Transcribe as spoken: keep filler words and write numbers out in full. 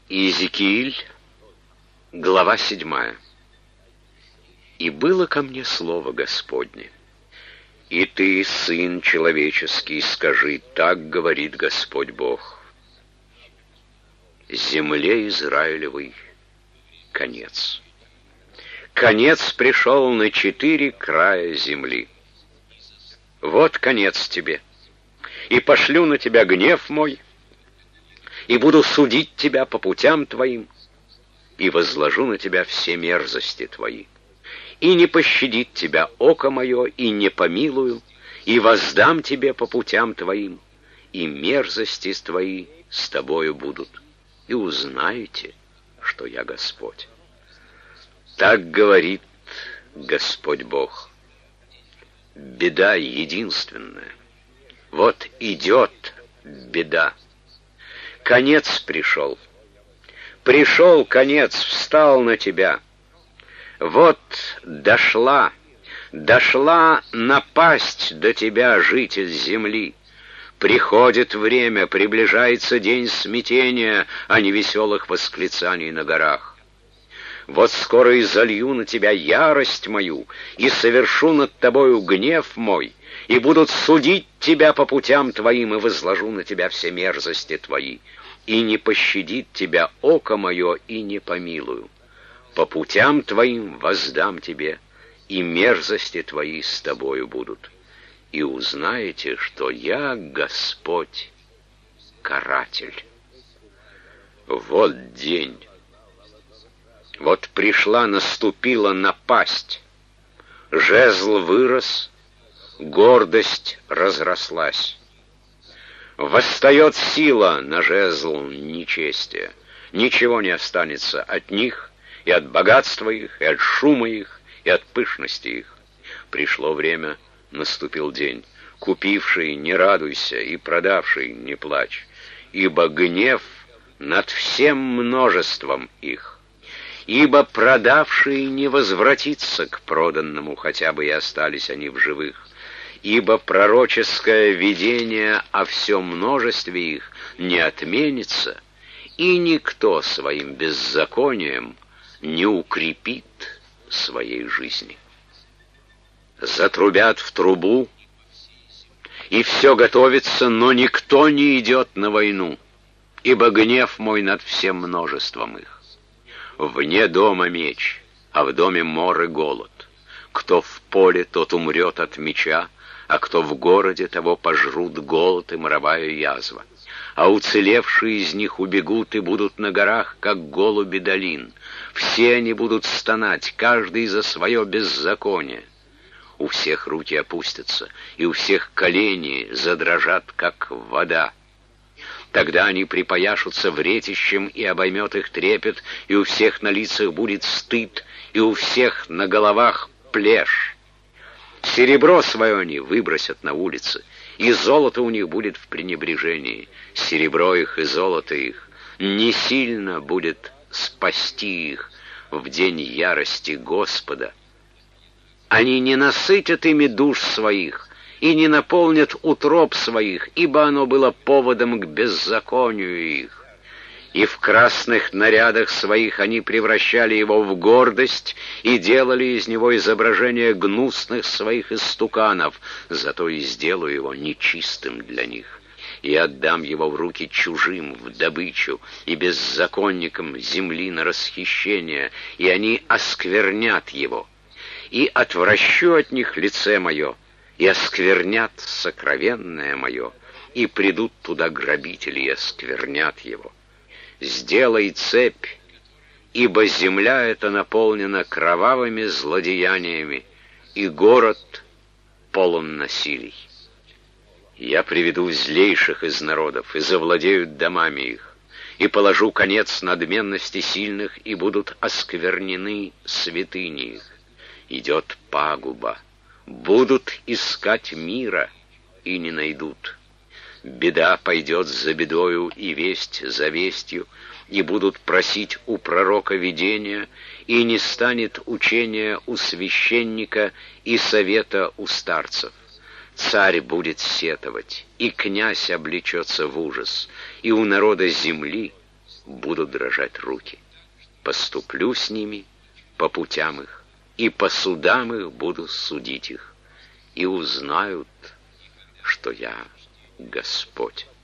Иезекииль, глава седьмая. «И было ко мне слово Господне: и ты, сын человеческий, скажи, так говорит Господь Бог: земле Израилевой конец. Конец пришел на четыре края земли. Вот конец тебе, и пошлю на тебя гнев мой, и буду судить тебя по путям твоим, и возложу на тебя все мерзости твои. И не пощадит тебя око мое, и не помилую, и воздам тебе по путям твоим, и мерзости твои с тобою будут, и узнаете, что я Господь. Так говорит Господь Бог. Беда единственная. Вот идет беда. Конец пришел. Пришел конец, встал на тебя. Вот дошла, дошла напасть до тебя, житель земли. Приходит время, приближается день смятения, а не веселых восклицаний на горах. Вот скоро и залью на тебя ярость мою, и совершу над тобою гнев мой, и будут судить тебя по путям твоим, и возложу на тебя все мерзости твои, и не пощадит тебя око мое, и не помилую. По путям твоим воздам тебе, и мерзости твои с тобою будут. И узнаете, что я Господь, каратель. Вот день. Вот пришла, наступила напасть. Жезл вырос, гордость разрослась. Восстает сила на жезл нечестия. Ничего не останется от них, и от богатства их, и от шума их, и от пышности их. Пришло время, наступил день. Купивший, не радуйся, и продавший, не плачь, ибо гнев над всем множеством их. Ибо продавшие не возвратится к проданному, хотя бы и остались они в живых. Ибо пророческое видение о всем множестве их не отменится, и никто своим беззаконием не укрепит своей жизни. Затрубят в трубу, и все готовится, но никто не идет на войну, ибо гнев мой над всем множеством их. Вне дома меч, а в доме мор и голод. Кто в поле, тот умрет от меча, а кто в городе, того пожрут голод и моровая язва. А уцелевшие из них убегут и будут на горах, как голуби долин. Все они будут стонать, каждый за свое беззаконие. У всех руки опустятся, и у всех колени задрожат, как вода. Тогда они припояшутся вретищем, и обоймет их трепет, и у всех на лицах будет стыд, и у всех на головах плешь. Серебро свое они выбросят на улицы, и золото у них будет в пренебрежении. Серебро их и золото их не сильно будет спасти их в день ярости Господа. Они не насытят ими душ своих, и не наполнят утроб своих, ибо оно было поводом к беззаконию их. И в красных нарядах своих они превращали его в гордость и делали из него изображение гнусных своих истуканов, зато и сделаю его нечистым для них. И отдам его в руки чужим, в добычу, и беззаконникам земли на расхищение, и они осквернят его. И отвращу от них лице мое, и осквернят сокровенное мое, и придут туда грабители, и осквернят его. Сделай цепь, ибо земля эта наполнена кровавыми злодеяниями, и город полон насилий. Я приведу злейших из народов, и завладеют домами их, и положу конец надменности сильных, и будут осквернены святыни их. Идет пагуба. Будут искать мира, и не найдут. Беда пойдет за бедою, и весть за вестью, и будут просить у пророка видения, и не станет учения у священника и совета у старцев. Царь будет сетовать, и князь облечется в ужас, и у народа земли будут дрожать руки. Поступлю с ними по путям их, и по судам их буду судить их, и узнают, что я Господь».